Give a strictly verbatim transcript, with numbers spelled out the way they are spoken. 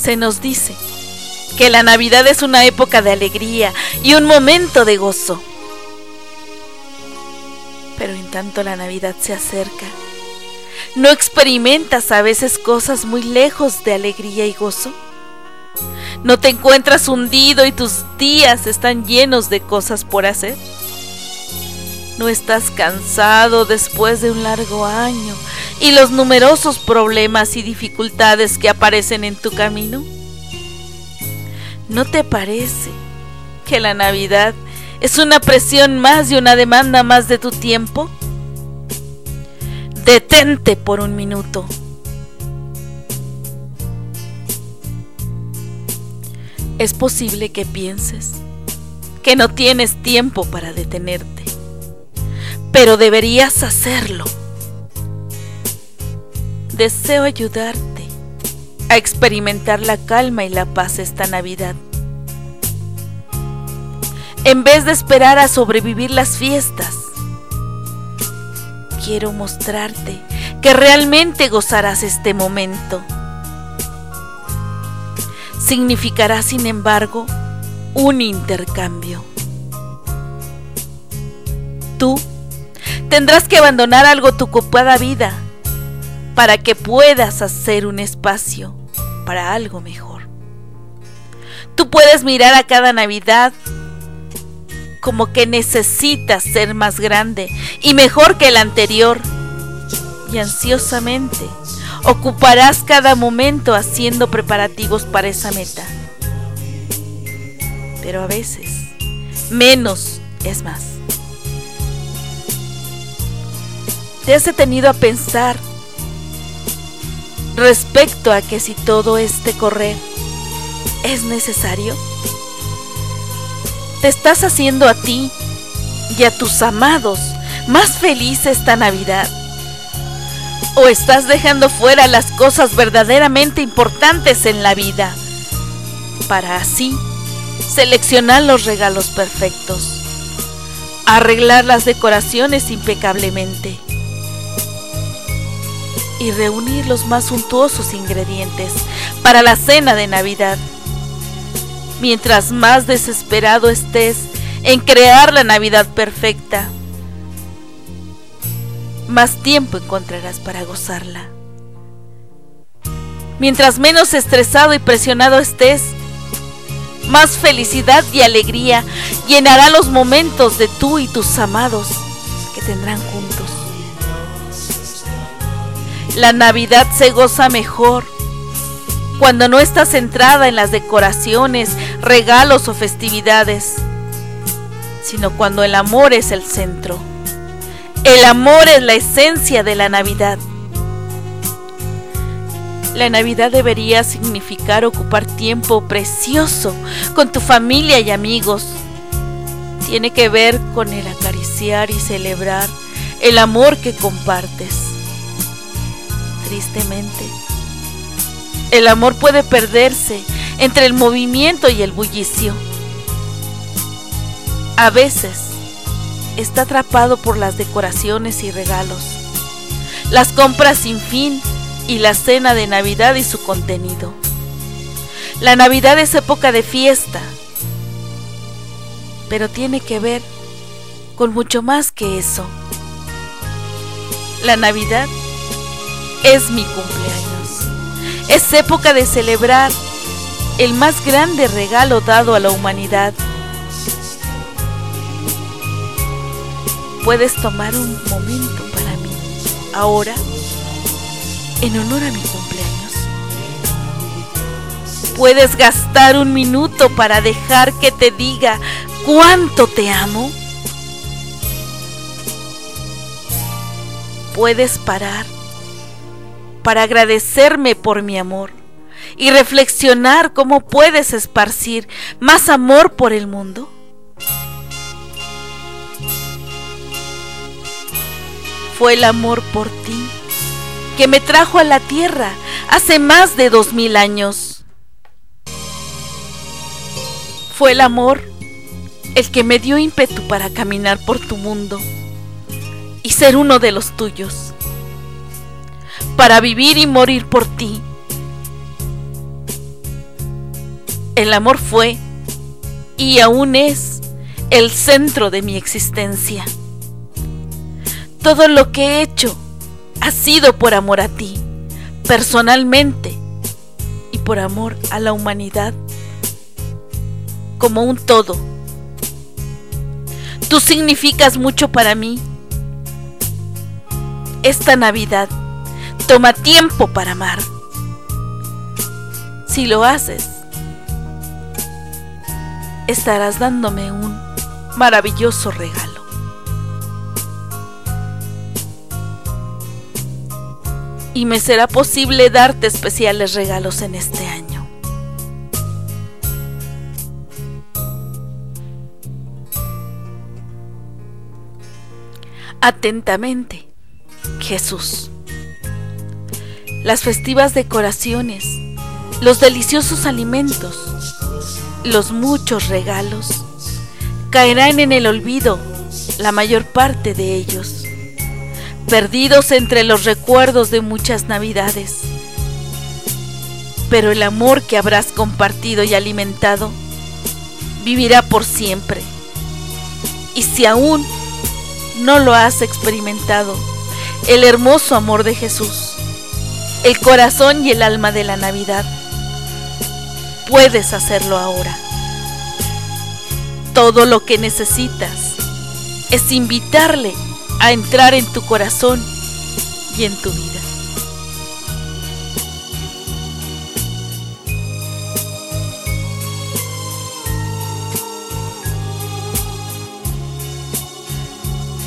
Se nos dice que la Navidad es una época de alegría y un momento de gozo. Pero en tanto la Navidad se acerca, ¿no experimentas a veces cosas muy lejos de alegría y gozo? ¿No te encuentras hundido y tus días están llenos de cosas por hacer? ¿No estás cansado después de un largo año y los numerosos problemas y dificultades que aparecen en tu camino? ¿No te parece que la Navidad es una presión más y una demanda más de tu tiempo? Detente por un minuto. Es posible que pienses que no tienes tiempo para detenerte, pero deberías hacerlo. Deseo ayudarte a experimentar la calma y la paz esta Navidad. En vez de esperar a sobrevivir las fiestas, quiero mostrarte que realmente gozarás este momento. Significará, sin embargo, un intercambio. Tú tendrás que abandonar algo tu ocupada vida para que puedas hacer un espacio para algo mejor. Tú puedes mirar a cada Navidad como que necesitas ser más grande y mejor que el anterior, y ansiosamente ocuparás cada momento haciendo preparativos para esa meta. Pero a veces, menos es más. ¿Te has detenido a pensar respecto a que si todo este correr es necesario? ¿Te estás haciendo a ti y a tus amados más felices esta Navidad? ¿O estás dejando fuera las cosas verdaderamente importantes en la vida para así seleccionar los regalos perfectos, arreglar las decoraciones impecablemente y reunir los más suntuosos ingredientes para la cena de Navidad? Mientras más desesperado estés en crear la Navidad perfecta, más tiempo encontrarás para gozarla. Mientras menos estresado y presionado estés, más felicidad y alegría llenará los momentos de tú y tus amados que tendrán juntos. La Navidad se goza mejor cuando no estás centrada en las decoraciones, regalos o festividades, sino cuando el amor es el centro. El amor es la esencia de la Navidad. La Navidad debería significar ocupar tiempo precioso con tu familia y amigos. Tiene que ver con el acariciar y celebrar el amor que compartes. Tristemente, el amor puede perderse entre el movimiento y el bullicio. A veces está atrapado por las decoraciones y regalos, las compras sin fin y la cena de Navidad y su contenido. La Navidad es época de fiesta, pero tiene que ver con mucho más que eso. La Navidad es mi cumpleaños. Es época de celebrar el más grande regalo dado a la humanidad. Puedes tomar un momento para mí, ahora, en honor a mi cumpleaños. Puedes gastar un minuto para dejar que te diga cuánto te amo. Puedes parar para agradecerme por mi amor y reflexionar cómo puedes esparcir más amor por el mundo. Fue el amor por ti que me trajo a la tierra hace más de dos mil años. Fue el amor el que me dio ímpetu para caminar por tu mundo y ser uno de los tuyos, para vivir y morir por ti. El amor fue y aún es el centro de mi existencia. Todo lo que he hecho ha sido por amor a ti, personalmente, y por amor a la humanidad como un todo. Tú significas mucho para mí. Esta Navidad toma tiempo para amar. Si lo haces, estarás dándome un maravilloso regalo. Y me será posible darte especiales regalos en este año. Atentamente, Jesús. Las festivas decoraciones, los deliciosos alimentos, los muchos regalos, caerán en el olvido la mayor parte de ellos, perdidos entre los recuerdos de muchas navidades. Pero el amor que habrás compartido y alimentado vivirá por siempre. Y si aún no lo has experimentado, el hermoso amor de Jesús, el corazón y el alma de la Navidad, puedes hacerlo ahora. Todo lo que necesitas es invitarle a entrar en tu corazón y en tu vida.